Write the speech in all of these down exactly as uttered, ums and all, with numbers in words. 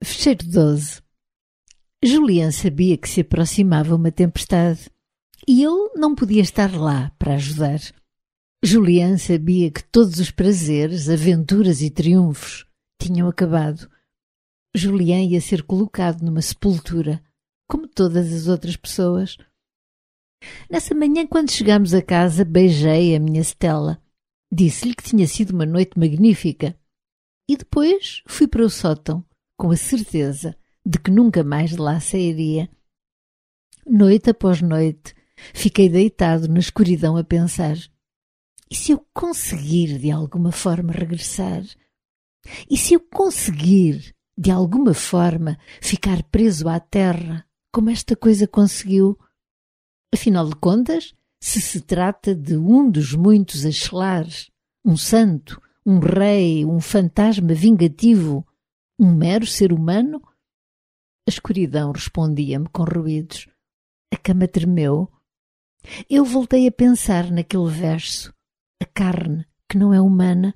Fecheiro doze. Julián sabia que se aproximava uma tempestade e ele não podia estar lá para ajudar. Julián sabia que todos os prazeres, aventuras e triunfos tinham acabado. Julián ia ser colocado numa sepultura, como todas as outras pessoas. Nessa manhã, quando chegámos a casa, beijei a minha Stella. Disse-lhe que tinha sido uma noite magnífica. E depois fui para o sótão, com a certeza de que nunca mais de lá sairia. Noite após noite, fiquei deitado na escuridão a pensar: e se eu conseguir de alguma forma regressar? E se eu conseguir de alguma forma ficar preso à terra, como esta coisa conseguiu? Afinal de contas, se se trata de um dos muitos Axelares, um santo, um rei, um fantasma vingativo, um mero ser humano? A escuridão respondia-me com ruídos. A cama tremeu. Eu voltei a pensar naquele verso: a carne que não é humana.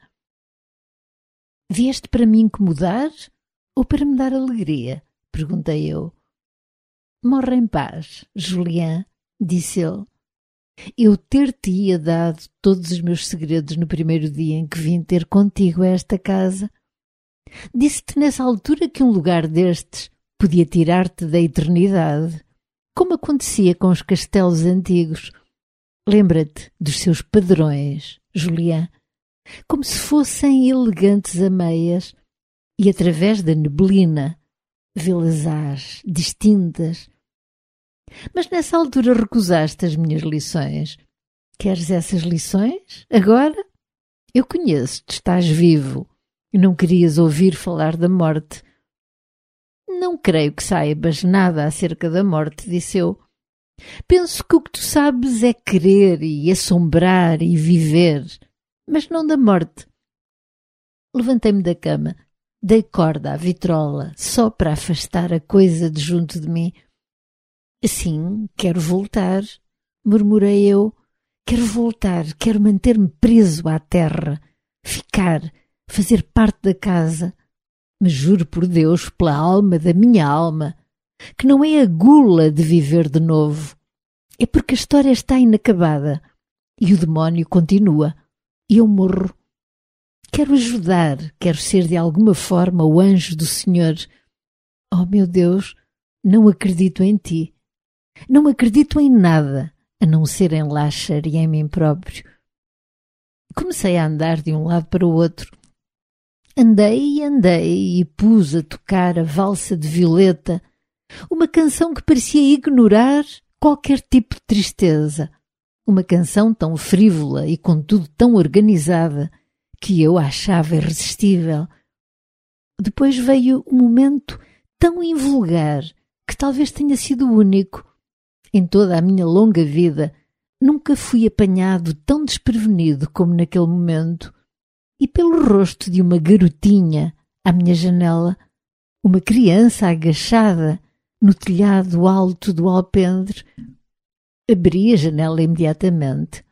Vieste para me incomodar ou para me dar alegria? Perguntei eu. Morre em paz, Julián, disse ele. Eu ter-te-ia dado todos os meus segredos no primeiro dia em que vim ter contigo a esta casa. Disse-te nessa altura que um lugar destes podia tirar-te da eternidade, como acontecia com os castelos antigos. Lembra-te dos seus padrões, Julián, como se fossem elegantes ameias, e através da neblina vê-las ás, distintas. Mas nessa altura recusaste as minhas lições. Queres essas lições? Agora? Eu conheço-te, estás vivo, e não querias ouvir falar da morte. Não creio que saibas nada acerca da morte, disse eu. Penso que o que tu sabes é querer e assombrar e viver, mas não da morte. Levantei-me da cama, dei corda à vitrola, só para afastar a coisa de junto de mim. Sim, quero voltar, murmurei eu. Quero voltar, quero manter-me preso à terra, ficar, fazer parte da casa. Mas juro por Deus, pela alma da minha alma, que não é a gula de viver de novo. É porque a história está inacabada e o demónio continua e eu morro. Quero ajudar, quero ser de alguma forma o anjo do Senhor. Oh, meu Deus, não acredito em ti. Não acredito em nada, a não ser em Lachar e em mim próprio. Comecei a andar de um lado para o outro. Andei e andei e pus a tocar a valsa de Violeta, uma canção que parecia ignorar qualquer tipo de tristeza, uma canção tão frívola e contudo tão organizada que eu a achava irresistível. Depois veio um momento tão invulgar que talvez tenha sido o único. Em toda a minha longa vida nunca fui apanhado tão desprevenido como naquele momento. E pelo rosto de uma garotinha à minha janela, uma criança agachada no telhado alto do alpendre, abri a janela imediatamente.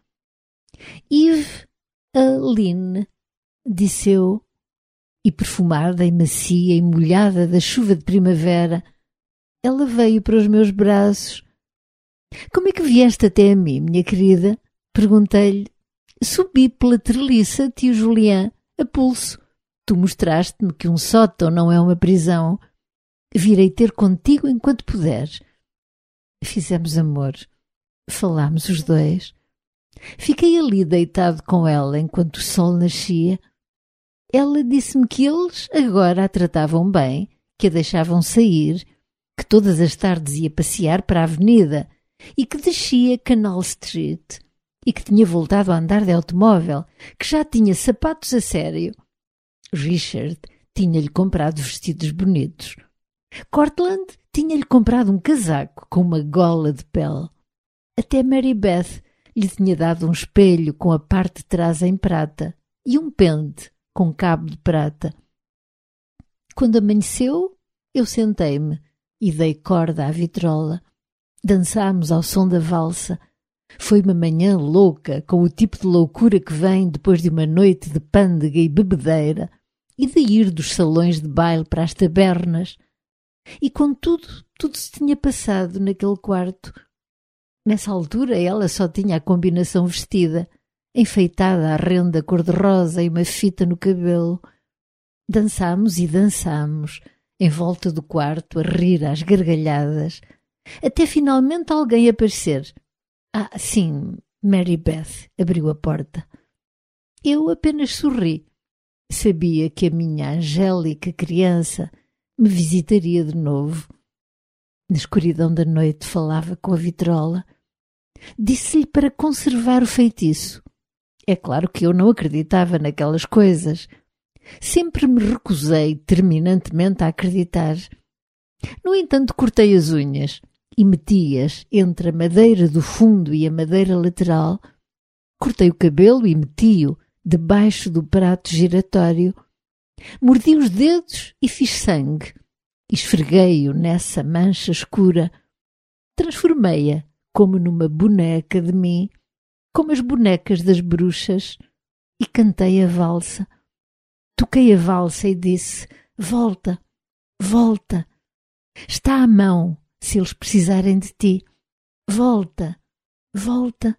Yves Aline, disse eu, e perfumada e macia e molhada da chuva de primavera, ela veio para os meus braços. Como é que vieste até a mim, minha querida? Perguntei-lhe. Subi pela treliça, tio Julián, a pulso. Tu mostraste-me que um sótão não é uma prisão. Virei ter contigo enquanto puderes. Fizemos amor. Falámos os dois. Fiquei ali deitado com ela enquanto o sol nascia. Ela disse-me que eles agora a tratavam bem, que a deixavam sair, que todas as tardes ia passear para a avenida e que descia Canal Street. E que tinha voltado a andar de automóvel, que já tinha sapatos a sério. Richard tinha-lhe comprado vestidos bonitos. Cortland tinha-lhe comprado um casaco com uma gola de pele. Até Mary Beth lhe tinha dado um espelho com a parte de trás em prata e um pente com cabo de prata. Quando amanheceu, eu sentei-me e dei corda à vitrola. Dançámos ao som da valsa. Foi uma manhã louca, com o tipo de loucura que vem depois de uma noite de pândega e bebedeira e de ir dos salões de baile para as tabernas, E contudo, tudo se tinha passado naquele quarto. Nessa altura ela só tinha a combinação vestida, enfeitada à renda cor-de-rosa e uma fita no cabelo. Dançámos e dançámos, em volta do quarto, a rir às gargalhadas, até finalmente alguém aparecer. Ah, sim, Mary Beth abriu a porta. Eu apenas sorri. Sabia que a minha angélica criança me visitaria de novo. Na escuridão da noite falava com a vitrola. Disse-lhe para conservar o feitiço. É claro que eu não acreditava naquelas coisas. Sempre me recusei terminantemente a acreditar. No entanto, cortei as unhas e meti-as entre a madeira do fundo e a madeira lateral. Cortei o cabelo e meti-o debaixo do prato giratório. Mordi os dedos e fiz sangue. Esfreguei-o nessa mancha escura. Transformei-a como numa boneca de mim, como as bonecas das bruxas, e cantei a valsa. Toquei a valsa e disse: volta, volta. Está à mão, se eles precisarem de ti. Volta, volta.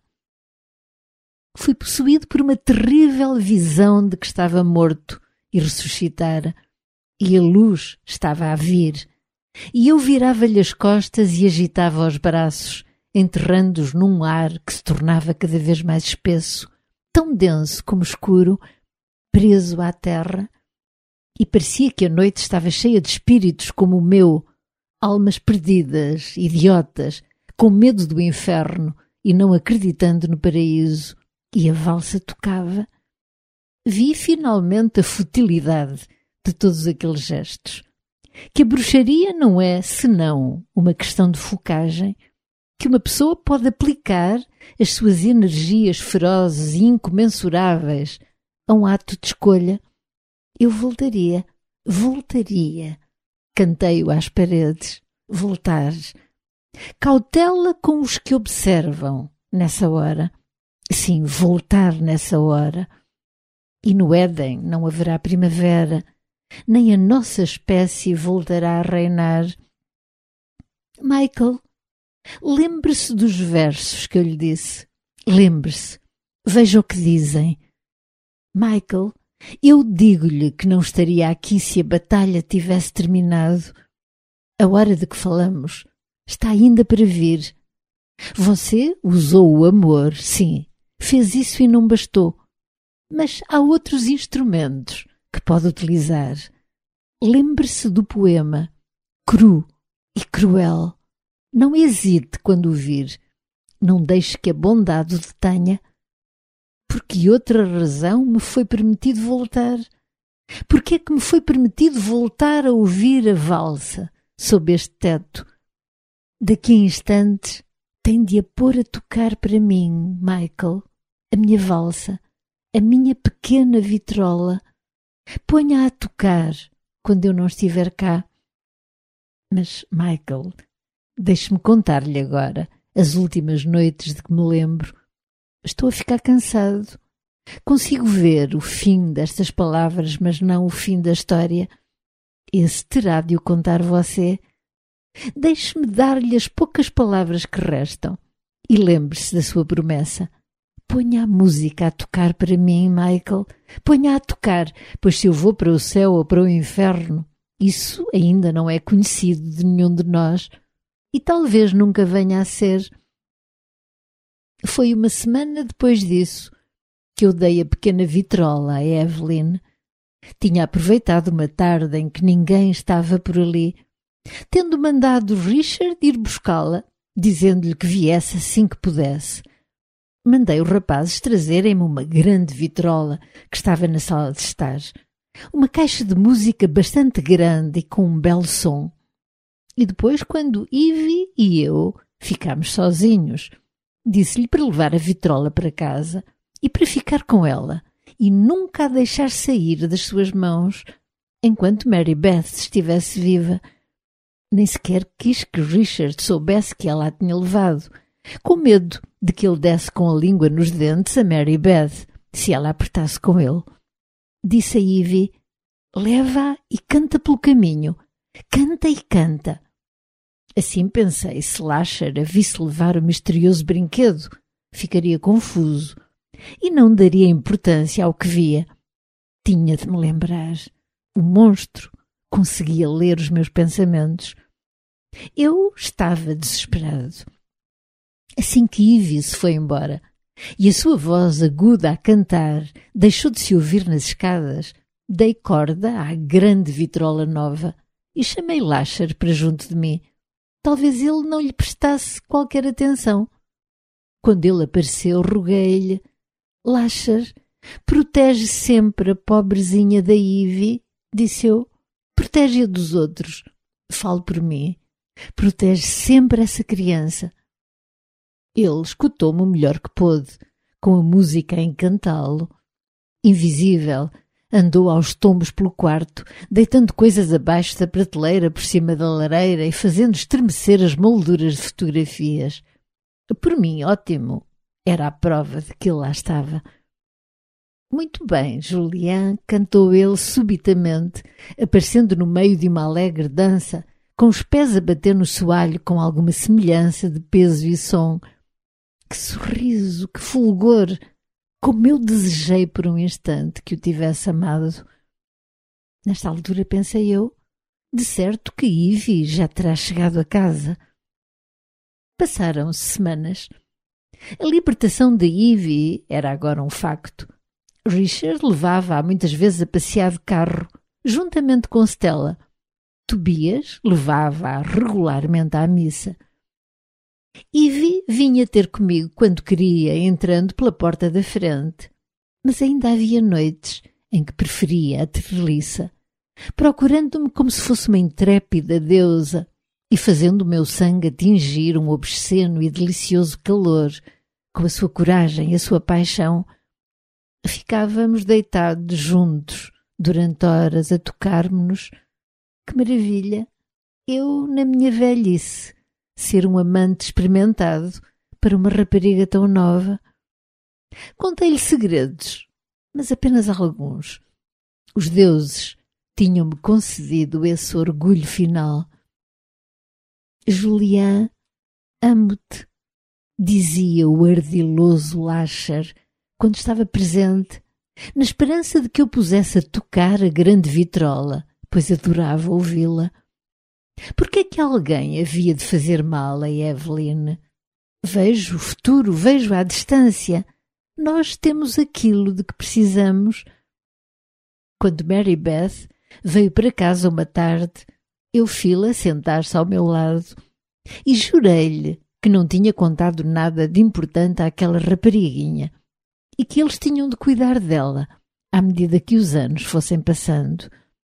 Fui possuído por uma terrível visão de que estava morto e ressuscitara, e a luz estava a vir, e eu virava-lhe as costas e agitava os braços, enterrando-os num ar que se tornava cada vez mais espesso, tão denso como escuro, preso à terra, e parecia que a noite estava cheia de espíritos como o meu, almas perdidas, idiotas, com medo do inferno e não acreditando no paraíso, e a valsa tocava. Vi finalmente a futilidade de todos aqueles gestos, que a bruxaria não é senão uma questão de focagem, que uma pessoa pode aplicar as suas energias ferozes e incomensuráveis a um ato de escolha. Eu voltaria, voltaria, cantei-o às paredes, voltar. Cautela com os que observam nessa hora. Sim, voltar nessa hora. E no Éden não haverá primavera, nem a nossa espécie voltará a reinar. Michael, lembre-se dos versos que eu lhe disse. Lembre-se. Veja o que dizem. Michael, eu digo-lhe que não estaria aqui se a batalha tivesse terminado. A hora de que falamos está ainda para vir. Você usou o amor, sim, fez isso e não bastou. Mas há outros instrumentos que pode utilizar. Lembre-se do poema, cru e cruel. Não hesite quando o vir. Não deixe que a bondade o detenha. Por que outra razão me foi permitido voltar? Por que é que me foi permitido voltar a ouvir a valsa sob este teto? Daqui a instantes tem de a pôr a tocar para mim, Michael, a minha valsa, a minha pequena vitrola. Ponha-a a tocar quando eu não estiver cá. Mas, Michael, deixe-me contar-lhe agora as últimas noites de que me lembro. Estou a ficar cansado. Consigo ver o fim destas palavras, mas não o fim da história. Esse terá de o contar você. Deixe-me dar-lhe as poucas palavras que restam. E lembre-se da sua promessa. Ponha a música a tocar para mim, Michael. Ponha a tocar, pois se eu vou para o céu ou para o inferno, isso ainda não é conhecido de nenhum de nós. E talvez nunca venha a ser. Foi uma semana depois disso que eu dei a pequena vitrola a Evelyn. Tinha aproveitado uma tarde em que ninguém estava por ali, tendo mandado Richard ir buscá-la, dizendo-lhe que viesse assim que pudesse. Mandei os rapazes trazerem-me uma grande vitrola que estava na sala de estar, uma caixa de música bastante grande e com um belo som. E depois, quando Ivy e eu ficámos sozinhos, disse-lhe para levar a vitrola para casa e para ficar com ela e nunca a deixar sair das suas mãos enquanto Mary Beth estivesse viva. Nem sequer quis que Richard soubesse que ela a tinha levado, com medo de que ele desse com a língua nos dentes a Mary Beth se ela apertasse com ele. Disse a Ivy: leva-a e canta pelo caminho. Canta e canta. Assim pensei, se Lasher a visse levar o misterioso brinquedo, ficaria confuso e não daria importância ao que via. Tinha de me lembrar. O monstro conseguia ler os meus pensamentos. Eu estava desesperado. Assim que Ivy se foi embora e a sua voz aguda a cantar deixou de se ouvir nas escadas, dei corda à grande vitrola nova e chamei Lasher para junto de mim. Talvez ele não lhe prestasse qualquer atenção. Quando ele apareceu, roguei-lhe: Lasher, protege sempre a pobrezinha da Ivy, disse eu. Protege-a dos outros. Falo por mim. Protege sempre essa criança. Ele escutou-me o melhor que pôde, com a música a encantá-lo. Invisível, andou aos tombos pelo quarto, deitando coisas abaixo da prateleira por cima da lareira e fazendo estremecer as molduras de fotografias. Por mim, ótimo. Era a prova de que ele lá estava. Muito bem, Julian, cantou ele subitamente, aparecendo no meio de uma alegre dança, com os pés a bater no soalho com alguma semelhança de peso e som. Que sorriso, que fulgor! Como eu desejei por um instante que o tivesse amado. Nesta altura pensei eu, de certo que Ivy já terá chegado a casa. Passaram-se semanas. A libertação de Ivy era agora um facto. Richard levava-a muitas vezes a passear de carro, juntamente com Stella. Tobias levava-a regularmente à missa. Ivy vinha ter comigo quando queria, entrando pela porta da frente. Mas ainda havia noites em que preferia a treliça, procurando-me como se fosse uma intrépida deusa e fazendo o meu sangue atingir um obsceno e delicioso calor, com a sua coragem e a sua paixão. Ficávamos deitados juntos durante horas a tocar-me-nos. Que maravilha! Eu, na minha velhice, ser um amante experimentado para uma rapariga tão nova. Contei-lhe segredos, mas apenas alguns. Os deuses tinham-me concedido esse orgulho final. Julian, amo-te, dizia o ardiloso Lasher quando estava presente, na esperança de que eu pusesse a tocar a grande vitrola, pois adorava ouvi-la. Por que é que alguém havia de fazer mal a Evelyn? Vejo o futuro, vejo à distância. Nós temos aquilo de que precisamos. Quando Mary Beth veio para casa uma tarde, eu fi-la sentar-se ao meu lado e jurei-lhe que não tinha contado nada de importante àquela rapariguinha e que eles tinham de cuidar dela à medida que os anos fossem passando.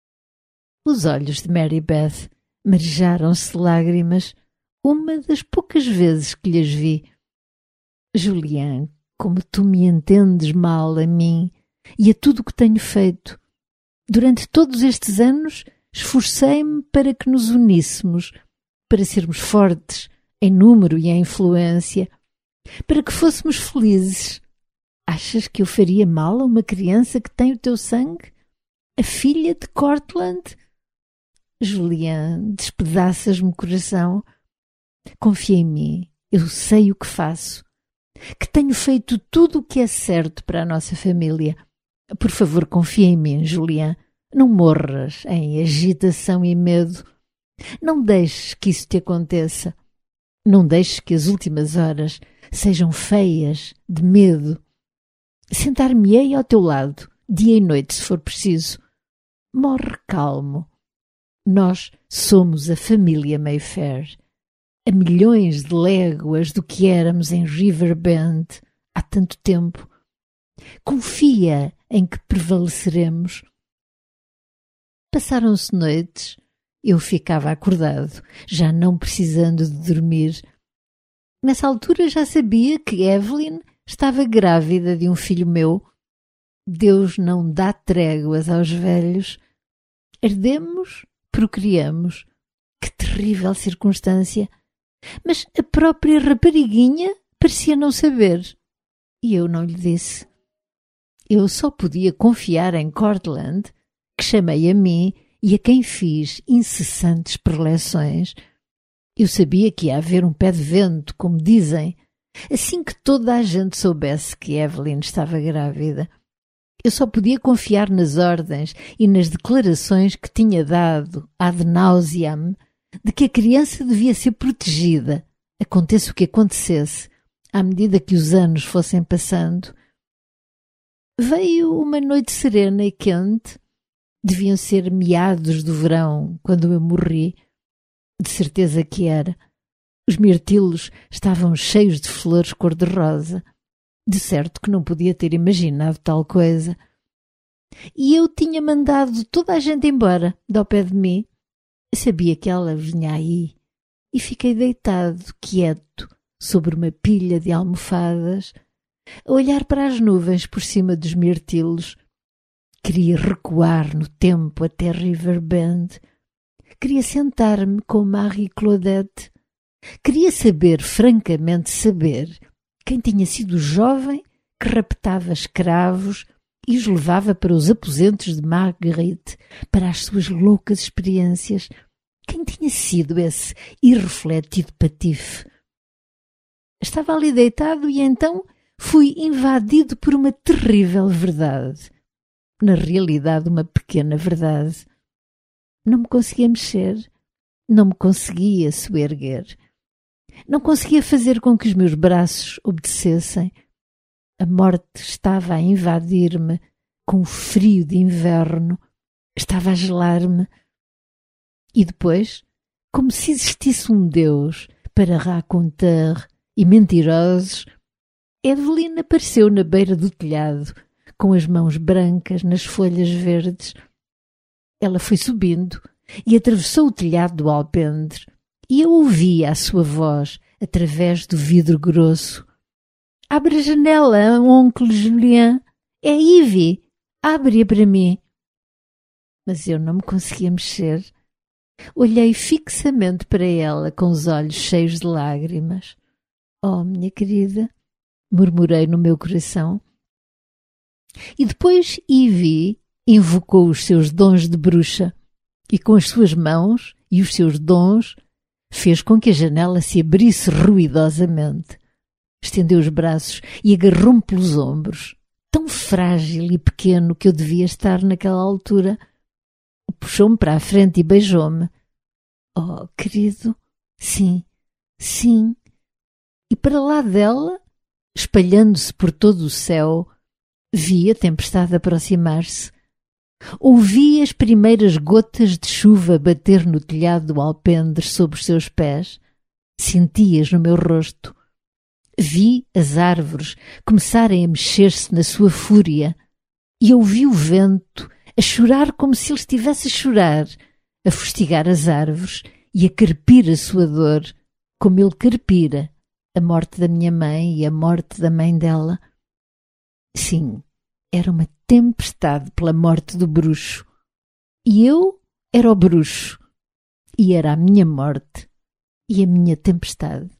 Os olhos de Mary Beth marejaram-se de lágrimas, uma das poucas vezes que lhes vi. Julian, como tu me entendes mal a mim e a tudo o que tenho feito. Durante todos estes anos esforcei-me para que nos uníssemos, para sermos fortes em número e em influência, para que fôssemos felizes. Achas que eu faria mal a uma criança que tem o teu sangue? A filha de Cortland? Julian, despedaças-me o coração. Confia em mim, eu sei o que faço, que tenho feito tudo o que é certo para a nossa família. Por favor, confia em mim, Julian. Não morras em agitação e medo. Não deixes que isso te aconteça. Não deixes que as últimas horas sejam feias de medo. Sentar-me-ei ao teu lado, dia e noite, se for preciso. Morre calmo. Nós somos a família Mayfair, a milhões de léguas do que éramos em Riverbend há tanto tempo. Confia em que prevaleceremos. Passaram-se noites. Eu ficava acordado, já não precisando de dormir. Nessa altura já sabia que Evelyn estava grávida de um filho meu. Deus não dá tréguas aos velhos. Herdemos, procriamos. Que terrível circunstância! Mas a própria rapariguinha parecia não saber. E eu não lhe disse. Eu só podia confiar em Cortland, que chamei a mim e a quem fiz incessantes preleções. Eu sabia que ia haver um pé de vento, como dizem, assim que toda a gente soubesse que Evelyn estava grávida. Eu só podia confiar nas ordens e nas declarações que tinha dado ad nauseam de que a criança devia ser protegida, aconteça o que acontecesse, à medida que os anos fossem passando. Veio uma noite serena e quente. Deviam ser meados do verão, quando eu morri. De certeza que era. Os mirtilos estavam cheios de flores cor-de-rosa. De certo que não podia ter imaginado tal coisa. E eu tinha mandado toda a gente embora, de ao pé de mim. Sabia que ela vinha aí. E fiquei deitado, quieto, sobre uma pilha de almofadas, a olhar para as nuvens por cima dos mirtilos. Queria recuar no tempo até Riverbend. Queria sentar-me com Marie Claudette. Queria saber, francamente saber, quem tinha sido o jovem que raptava escravos e os levava para os aposentos de Marguerite, para as suas loucas experiências. Quem tinha sido esse irrefletido patife? Estava ali deitado e então fui invadido por uma terrível verdade. Na realidade, uma pequena verdade. Não me conseguia mexer, não me conseguia soerguer. Não conseguia fazer com que os meus braços obedecessem. A morte estava a invadir-me com o frio de inverno, estava a gelar-me. E depois, como se existisse um Deus para racontar e mentirosos, Evelyn apareceu na beira do telhado, com as mãos brancas nas folhas verdes. Ela foi subindo e atravessou o telhado do alpendre, e eu ouvia a sua voz através do vidro grosso. Abre a janela, oncle Julien. É Ivy. Abre-a para mim. Mas eu não me conseguia mexer. Olhei fixamente para ela com os olhos cheios de lágrimas. Oh, minha querida, murmurei no meu coração. E depois Ivy invocou os seus dons de bruxa e com as suas mãos e os seus dons fez com que a janela se abrisse ruidosamente. Estendeu os braços e agarrou-me pelos ombros, tão frágil e pequeno que eu devia estar naquela altura. Puxou-me para a frente e beijou-me. Oh, querido, sim, sim. E para lá dela, espalhando-se por todo o céu, vi a tempestade aproximar-se. Ouvi as primeiras gotas de chuva bater no telhado do alpendre sob os seus pés. Senti-as no meu rosto. Vi as árvores começarem a mexer-se na sua fúria e ouvi o vento a chorar como se ele estivesse a chorar, a fustigar as árvores e a carpir a sua dor, como ele carpira a morte da minha mãe e a morte da mãe dela. Sim, era uma tempestade pela morte do bruxo. E eu era o bruxo. E era a minha morte e a minha tempestade.